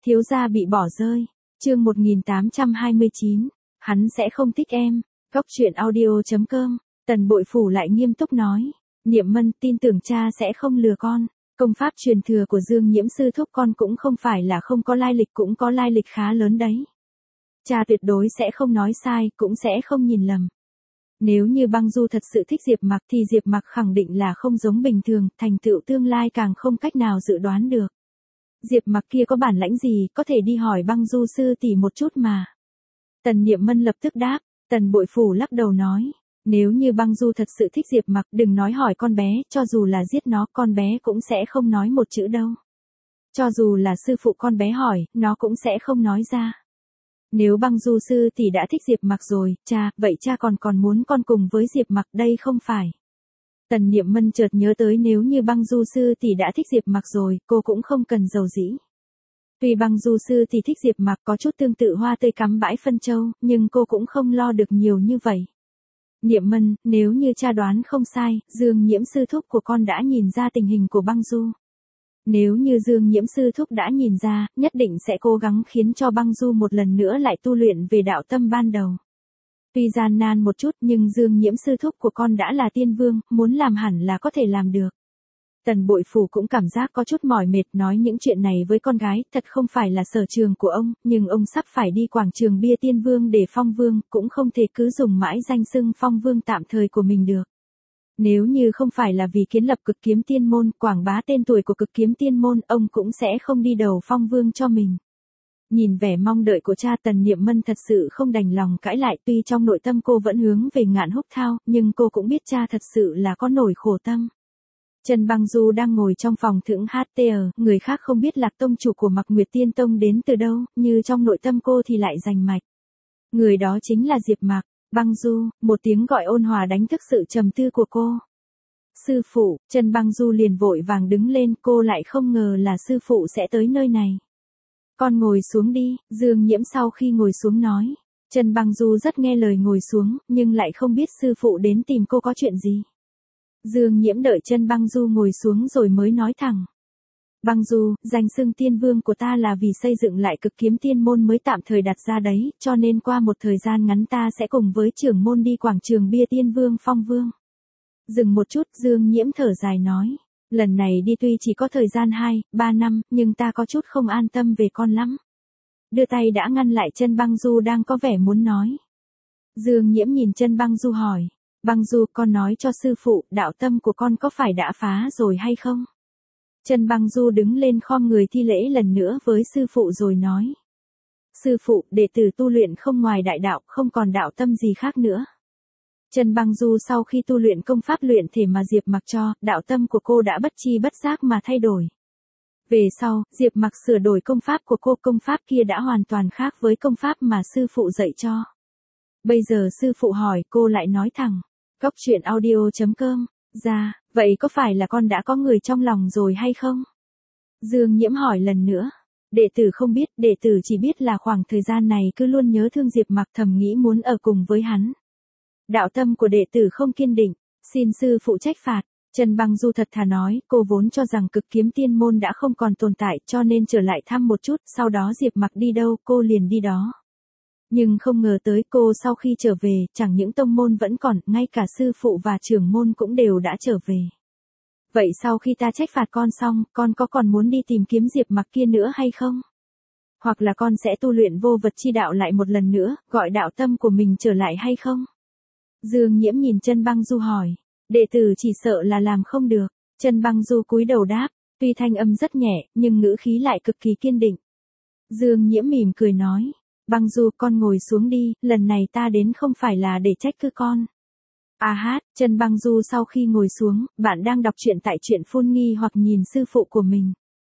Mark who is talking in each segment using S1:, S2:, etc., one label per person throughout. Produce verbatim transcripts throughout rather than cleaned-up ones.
S1: Thiếu gia bị bỏ rơi. Chương một nghìn tám trăm hai mươi chín. Hắn sẽ không thích em. Góc truyện audio chấm com. Tần Bội Phủ lại nghiêm túc nói. Niệm Mân, tin tưởng cha sẽ không lừa con. Công pháp truyền thừa của Dương Nhiễm sư thúc con cũng không phải là không có lai lịch, cũng có lai lịch khá lớn đấy. Cha tuyệt đối sẽ không nói sai, cũng sẽ không nhìn lầm. Nếu như Băng Du thật sự thích Diệp Mặc thì Diệp Mặc khẳng định là không giống bình thường, thành tựu tương lai càng không cách nào dự đoán được. Diệp Mặc kia có bản lãnh gì, có thể đi hỏi Băng Du sư tỷ một chút mà. Tần Niệm Mân lập tức đáp. Tần Bội Phủ lắc đầu nói. Nếu như Băng Du thật sự thích Diệp Mặc, đừng nói hỏi con bé, cho dù là giết nó, con bé cũng sẽ không nói một chữ đâu. Cho dù là sư phụ con bé hỏi, nó cũng sẽ không nói ra. Nếu Băng Du sư tỷ đã thích Diệp Mặc rồi, cha, vậy cha còn còn muốn con cùng với Diệp Mặc đây không phải. Tần Niệm Mân chợt nhớ tới nếu như Băng Du sư tỷ đã thích Diệp Mặc rồi, cô cũng không cần giàu dĩ. Tuy Băng Du sư tỷ thích Diệp Mặc có chút tương tự hoa tươi cắm bãi phân châu, nhưng cô cũng không lo được nhiều như vậy. Niệm Mân, nếu như cha đoán không sai, Dương Nhiễm sư thúc của con đã nhìn ra tình hình của Băng Du. Nếu như Dương Nhiễm sư thúc đã nhìn ra, nhất định sẽ cố gắng khiến cho Băng Du một lần nữa lại tu luyện về đạo tâm ban đầu. Tuy gian nan một chút nhưng Dương Nhiễm sư thúc của con đã là tiên vương, muốn làm hẳn là có thể làm được. Tần Bội Phủ cũng cảm giác có chút mỏi mệt nói những chuyện này với con gái, thật không phải là sở trường của ông, nhưng ông sắp phải đi quảng trường bia tiên vương để phong vương, cũng không thể cứ dùng mãi danh xưng phong vương tạm thời của mình được. Nếu như không phải là vì kiến lập Cực Kiếm Tiên Môn, quảng bá tên tuổi của Cực Kiếm Tiên Môn, ông cũng sẽ không đi đầu phong vương cho mình. Nhìn vẻ mong đợi của cha, Tần Niệm Mân thật sự không đành lòng cãi lại, tuy trong nội tâm cô vẫn hướng về Ngạn Húc Thao, nhưng cô cũng biết cha thật sự là có nỗi khổ tâm. Trần Băng Du đang ngồi trong phòng thưởng hát tê e, người khác không biết Lạc tông chủ của Mặc Nguyệt Tiên Tông đến từ đâu, như trong nội tâm cô thì lại rành mạch. Người đó chính là Diệp Mặc. Băng Du, một tiếng gọi ôn hòa đánh thức sự trầm tư của cô. Sư phụ, Trần Băng Du liền vội vàng đứng lên, cô lại không ngờ là sư phụ sẽ tới nơi này. Con ngồi xuống đi, Dương Nhiễm sau khi ngồi xuống nói. Trần Băng Du rất nghe lời ngồi xuống, nhưng lại không biết sư phụ đến tìm cô có chuyện gì. Dương Nhiễm đợi Trần Băng Du ngồi xuống rồi mới nói thẳng. Băng Du, danh xưng tiên vương của ta là vì xây dựng lại Cực Kiếm Tiên Môn mới tạm thời đặt ra đấy, cho nên qua một thời gian ngắn ta sẽ cùng với trưởng môn đi quảng trường bia tiên vương phong vương. Dừng một chút, Dương Nhiễm thở dài nói. Lần này đi tuy chỉ có thời gian hai, ba năm, nhưng ta có chút không an tâm về con lắm. Đưa tay đã ngăn lại Trần Băng Du đang có vẻ muốn nói. Dương Nhiễm nhìn Trần Băng Du hỏi. Băng Du, con nói cho sư phụ, đạo tâm của con có phải đã phá rồi hay không? Trần Băng Du đứng lên khom người thi lễ lần nữa với sư phụ rồi nói. Sư phụ, đệ tử tu luyện không ngoài đại đạo, không còn đạo tâm gì khác nữa. Trần Băng Du sau khi tu luyện công pháp luyện thể mà Diệp Mặc cho, đạo tâm của cô đã bất chi bất giác mà thay đổi. Về sau, Diệp Mặc sửa đổi công pháp của cô, công pháp kia đã hoàn toàn khác với công pháp mà sư phụ dạy cho. Bây giờ sư phụ hỏi, cô lại nói thẳng. Góc truyện audio chấm com. Ra, vậy có phải là con đã có người trong lòng rồi hay không? Dương Nhiễm hỏi lần nữa. Đệ tử không biết, đệ tử chỉ biết là khoảng thời gian này cứ luôn nhớ thương Diệp Mặc, thầm nghĩ muốn ở cùng với hắn. Đạo tâm của đệ tử không kiên định, xin sư phụ trách phạt. Trần Băng Du thật thà nói, cô vốn cho rằng Cực Kiếm Tiên Môn đã không còn tồn tại, cho nên trở lại thăm một chút, sau đó Diệp Mặc đi đâu, cô liền đi đó. Nhưng không ngờ tới cô sau khi trở về, chẳng những tông môn vẫn còn, ngay cả sư phụ và trưởng môn cũng đều đã trở về. Vậy sau khi ta trách phạt con xong, con có còn muốn đi tìm kiếm Diệp Mặc kia nữa hay không? Hoặc là con sẽ tu luyện vô vật chi đạo lại một lần nữa, gọi đạo tâm của mình trở lại hay không? Dương Nhiễm nhìn Trần Băng Du hỏi. Đệ tử chỉ sợ là làm không được. Trần Băng Du cúi đầu đáp, tuy thanh âm rất nhẹ, nhưng ngữ khí lại cực kỳ kiên định. Dương Nhiễm mỉm cười nói. Băng Du, con ngồi xuống đi, lần này ta đến không phải là để trách cứ con. À hát, Trần Băng Du sau khi ngồi xuống, bạn đang đọc truyện tại truyện Phun Nghi hoặc nhìn sư phụ của mình.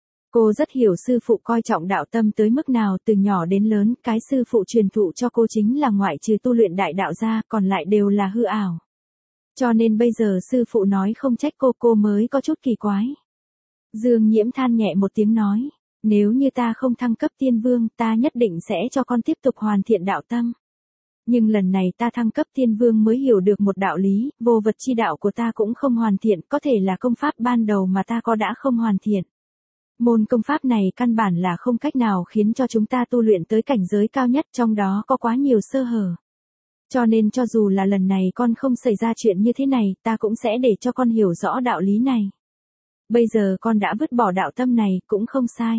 S1: Cô rất hiểu sư phụ coi trọng đạo tâm tới mức nào, từ nhỏ đến lớn, cái sư phụ truyền thụ cho cô chính là ngoại trừ tu luyện đại đạo ra, còn lại đều là hư ảo. Cho nên bây giờ sư phụ nói không trách cô, cô mới có chút kỳ quái. Dương Nhiễm than nhẹ một tiếng nói. Nếu như ta không thăng cấp tiên vương, ta nhất định sẽ cho con tiếp tục hoàn thiện đạo tâm. Nhưng lần này ta thăng cấp tiên vương mới hiểu được một đạo lý, vô vật chi đạo của ta cũng không hoàn thiện, có thể là công pháp ban đầu mà ta có đã không hoàn thiện. Môn công pháp này căn bản là không cách nào khiến cho chúng ta tu luyện tới cảnh giới cao nhất, trong đó có quá nhiều sơ hở. Cho nên cho dù là lần này con không xảy ra chuyện như thế này, ta cũng sẽ để cho con hiểu rõ đạo lý này. Bây giờ con đã vứt bỏ đạo tâm này, cũng không sai.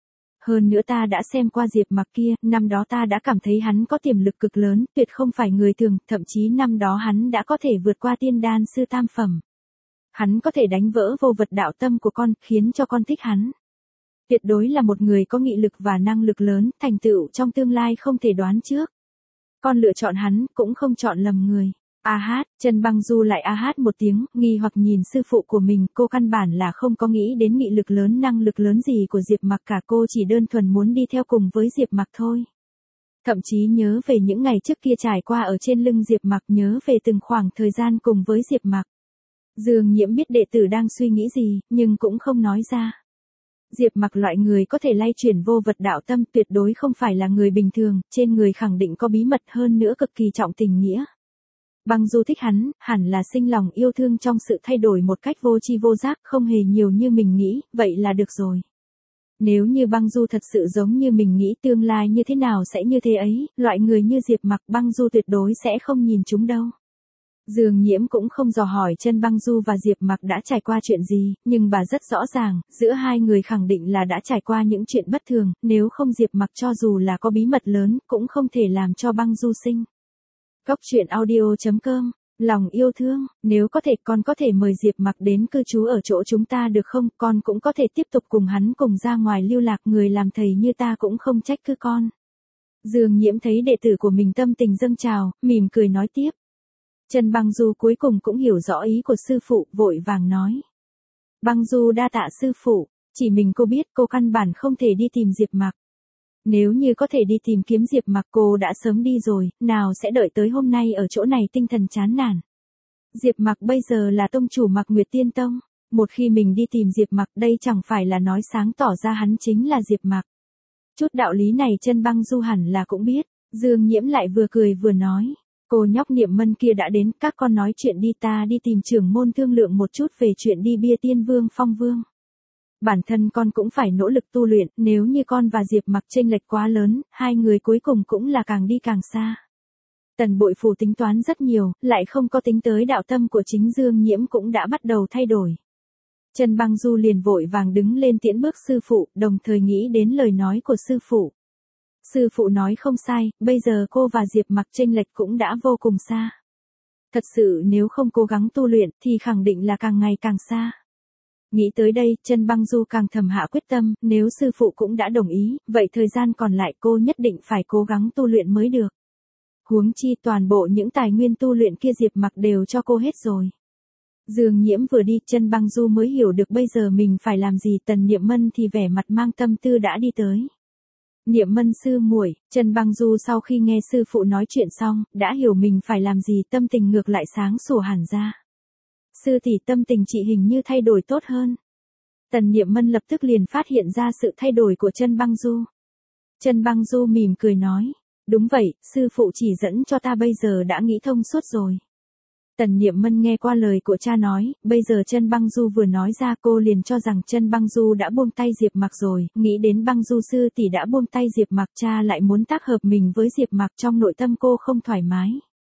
S1: Hơn nữa ta đã xem qua Diệp Mặc kia, năm đó ta đã cảm thấy hắn có tiềm lực cực lớn, tuyệt không phải người thường, thậm chí năm đó hắn đã có thể vượt qua tiên đan sư tam phẩm. Hắn có thể đánh vỡ vô vật đạo tâm của con, khiến cho con thích hắn. Tuyệt đối là một người có nghị lực và năng lực lớn, thành tựu trong tương lai không thể đoán trước. Con lựa chọn hắn, cũng không chọn lầm người. A hát, Trần Băng Du lại a hát một tiếng, nghi hoặc nhìn sư phụ của mình, cô căn bản là không có nghĩ đến nghị lực lớn năng lực lớn gì của Diệp Mặc cả, cô chỉ đơn thuần muốn đi theo cùng với Diệp Mặc thôi. Thậm chí nhớ về những ngày trước kia trải qua ở trên lưng Diệp Mặc, nhớ về từng khoảng thời gian cùng với Diệp Mặc. Dương Nhiễm biết đệ tử đang suy nghĩ gì, nhưng cũng không nói ra. Diệp Mặc loại người có thể lay chuyển vô vật đạo tâm tuyệt đối không phải là người bình thường, trên người khẳng định có bí mật, hơn nữa cực kỳ trọng tình nghĩa. Băng Du thích hắn, hẳn là sinh lòng yêu thương trong sự thay đổi một cách vô tri vô giác, không hề nhiều như mình nghĩ, vậy là được rồi. Nếu như Băng Du thật sự giống như mình nghĩ, tương lai như thế nào sẽ như thế ấy, loại người như Diệp Mặc Băng Du tuyệt đối sẽ không nhìn chúng đâu. Dương Nhiễm cũng không dò hỏi Trần Băng Du và Diệp Mặc đã trải qua chuyện gì, nhưng bà rất rõ ràng, giữa hai người khẳng định là đã trải qua những chuyện bất thường, nếu không Diệp Mặc cho dù là có bí mật lớn, cũng không thể làm cho Băng Du sinh. Góc truyện audio chấm com, lòng yêu thương, nếu có thể con có thể mời Diệp Mặc đến cư trú ở chỗ chúng ta được không, con cũng có thể tiếp tục cùng hắn cùng ra ngoài lưu lạc, người làm thầy như ta cũng không trách cứ con. Dương Nhiễm thấy đệ tử của mình tâm tình dâng trào, mỉm cười nói tiếp. Trần Băng Du cuối cùng cũng hiểu rõ ý của sư phụ, vội vàng nói. Băng Du đa tạ sư phụ, chỉ mình cô biết, cô căn bản không thể đi tìm Diệp Mặc. Nếu như có thể đi tìm kiếm Diệp Mặc cô đã sớm đi rồi, nào sẽ đợi tới hôm nay ở chỗ này tinh thần chán nản. Diệp Mặc bây giờ là tông chủ Mặc Nguyệt Tiên Tông, một khi mình đi tìm Diệp Mặc đây chẳng phải là nói sáng tỏ ra hắn chính là Diệp Mặc. Chút đạo lý này Trần Băng Du hẳn là cũng biết, Dương Nhiễm lại vừa cười vừa nói. Cô nhóc Niệm Mân kia đã đến, các con nói chuyện đi, ta đi tìm trưởng môn thương lượng một chút về chuyện đi bia Tiên Vương Phong Vương. Bản thân con cũng phải nỗ lực tu luyện, nếu như con và Diệp Mặc chênh lệch quá lớn, hai người cuối cùng cũng là càng đi càng xa. Tần Bội Phủ tính toán rất nhiều, lại không có tính tới đạo tâm của chính Dương Nhiễm cũng đã bắt đầu thay đổi. Trần Băng Du liền vội vàng đứng lên tiễn bước sư phụ, đồng thời nghĩ đến lời nói của sư phụ. Sư phụ nói không sai, bây giờ cô và Diệp Mặc chênh lệch cũng đã vô cùng xa. Thật sự nếu không cố gắng tu luyện thì khẳng định là càng ngày càng xa. Nghĩ tới đây, Trần Băng Du càng thầm hạ quyết tâm, nếu sư phụ cũng đã đồng ý, vậy thời gian còn lại cô nhất định phải cố gắng tu luyện mới được. Huống chi toàn bộ những tài nguyên tu luyện kia Diệp Mặc đều cho cô hết rồi. Dương Nhiễm vừa đi, Trần Băng Du mới hiểu được bây giờ mình phải làm gì. Tần Niệm Mân thì vẻ mặt mang tâm tư đã đi tới. Niệm Mân sư muội, Trần Băng Du sau khi nghe sư phụ nói chuyện xong, đã hiểu mình phải làm gì, tâm tình ngược lại sáng sủa hẳn ra. Sư tỷ, tâm tình chị hình như thay đổi tốt hơn. Tần Niệm Mân lập tức liền phát hiện ra sự thay đổi của Trần Băng Du. Trần Băng Du mỉm cười nói, đúng vậy, sư phụ chỉ dẫn cho ta bây giờ đã nghĩ thông suốt rồi. Tần Niệm Mân nghe qua lời của cha nói, bây giờ Trần Băng Du vừa nói ra cô liền cho rằng Trần Băng Du đã buông tay Diệp Mặc rồi, nghĩ đến Băng Du sư tỷ đã buông tay Diệp Mặc, cha lại muốn tác hợp mình với Diệp Mặc, trong nội tâm cô không thoải mái.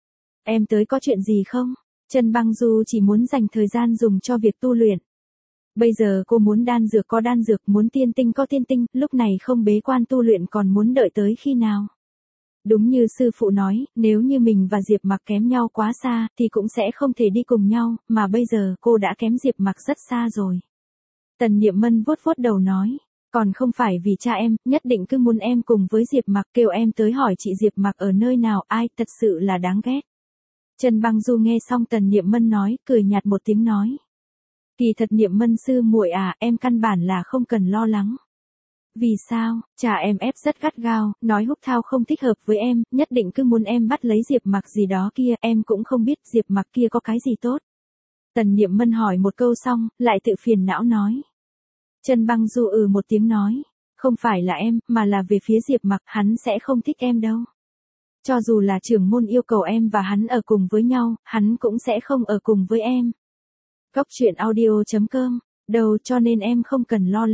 S1: Em tới có chuyện gì không? Trần Băng Du chỉ muốn dành thời gian dùng cho việc tu luyện. Bây giờ cô muốn đan dược có đan dược, muốn tiên tinh có tiên tinh, lúc này không bế quan tu luyện còn muốn đợi tới khi nào? Đúng như sư phụ nói, nếu như mình và Diệp Mặc kém nhau quá xa, thì cũng sẽ không thể đi cùng nhau, mà bây giờ cô đã kém Diệp Mặc rất xa rồi. Tần Niệm Mân vuốt vuốt đầu nói, còn không phải vì cha em, nhất định cứ muốn em cùng với Diệp Mặc, kêu em tới hỏi chị Diệp Mặc ở nơi nào, ai, thật sự là đáng ghét. Trần Băng Du nghe xong Tần Niệm Mân nói, cười nhạt một tiếng nói. Kỳ thật Niệm Mân sư muội à, em căn bản là không cần lo lắng. Vì sao, cha em ép rất gắt gao, nói Húc Thao không thích hợp với em, nhất định cứ muốn em bắt lấy Diệp Mặc gì đó kia, em cũng không biết Diệp Mặc kia có cái gì tốt. Tần Niệm Mân hỏi một câu xong, lại tự phiền não nói. Trần Băng Du ừ một tiếng nói, không phải là em, mà là về phía Diệp Mặc, hắn sẽ không thích em đâu. Cho dù là trưởng môn yêu cầu em và hắn ở cùng với nhau, hắn cũng sẽ không ở cùng với em. Góc truyện audio chấm com, đâu cho nên em không cần lo lắng.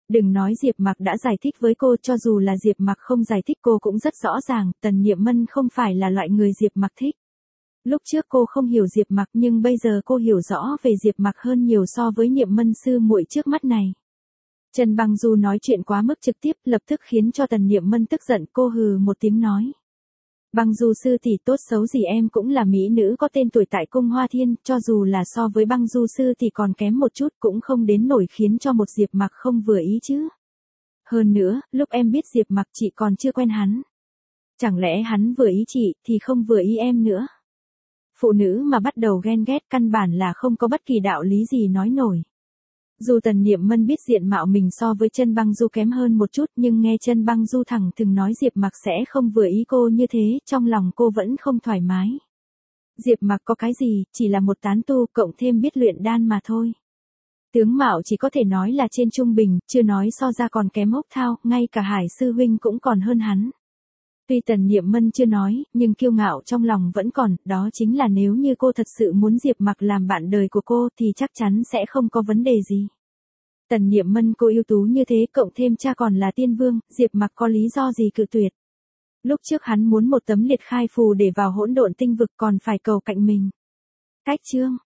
S1: Đừng nói Diệp Mặc đã giải thích với cô, cho dù là Diệp Mặc không giải thích cô cũng rất rõ ràng, Tần Niệm Mân không phải là loại người Diệp Mặc thích. Lúc trước cô không hiểu Diệp Mặc nhưng bây giờ cô hiểu rõ về Diệp Mặc hơn nhiều so với Niệm Mân sư muội trước mắt này. Trần Băng Du nói chuyện quá mức trực tiếp, lập tức khiến cho Tần Niệm Mân tức giận, cô hừ một tiếng nói. Băng Du sư tỷ, tốt xấu gì em cũng là mỹ nữ có tên tuổi tại cung Hoa Thiên, cho dù là so với Băng Du sư thì còn kém một chút cũng không đến nổi khiến cho một Diệp Mặc không vừa ý chứ. Hơn nữa, lúc em biết Diệp Mặc chị còn chưa quen hắn. Chẳng lẽ hắn vừa ý chị thì không vừa ý em nữa? Phụ nữ mà bắt đầu ghen ghét căn bản là không có bất kỳ đạo lý gì nói nổi. Dù Tần Niệm Mân biết diện mạo mình so với Chân Băng Du kém hơn một chút nhưng nghe Chân Băng Du thẳng thừng nói Diệp Mặc sẽ không vừa ý cô như thế, trong lòng cô vẫn không thoải mái. Diệp Mặc có cái gì, chỉ là một tán tu cộng thêm biết luyện đan mà thôi. Tướng mạo chỉ có thể nói là trên trung bình, chưa nói so ra còn kém Hốc Thao, ngay cả Hải sư huynh cũng còn hơn hắn. Tuy Tần Niệm Mân chưa nói, nhưng kiêu ngạo trong lòng vẫn còn, đó chính là nếu như cô thật sự muốn Diệp Mặc làm bạn đời của cô thì chắc chắn sẽ không có vấn đề gì. Tần Niệm Mân cô ưu tú như thế cộng thêm cha còn là tiên vương, Diệp Mặc có lý do gì cự tuyệt. Lúc trước hắn muốn một tấm liệt khai phù để vào hỗn độn tinh vực còn phải cầu cạnh mình. Cách chương